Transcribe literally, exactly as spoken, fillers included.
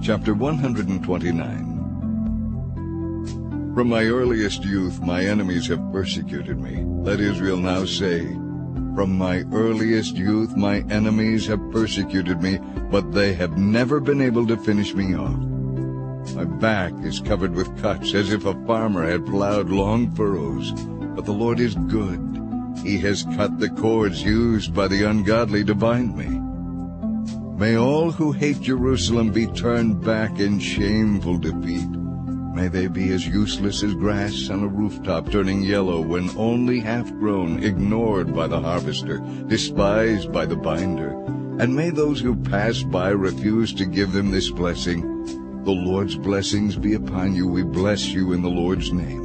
Chapter one hundred twenty-nine. From my earliest youth my enemies have persecuted me. Let Israel now say, from my earliest youth my enemies have persecuted me, but they have never been able to finish me off. My back is covered with cuts, as if a farmer had plowed long furrows. But the Lord is good. He has cut the cords used by the ungodly to bind me. May all who hate Jerusalem be turned back in shameful defeat. May they be as useless as grass on a rooftop, turning yellow when only half-grown, ignored by the harvester, despised by the binder. And may those who pass by refuse to give them this blessing. The Lord's blessings be upon you. We bless you in the Lord's name.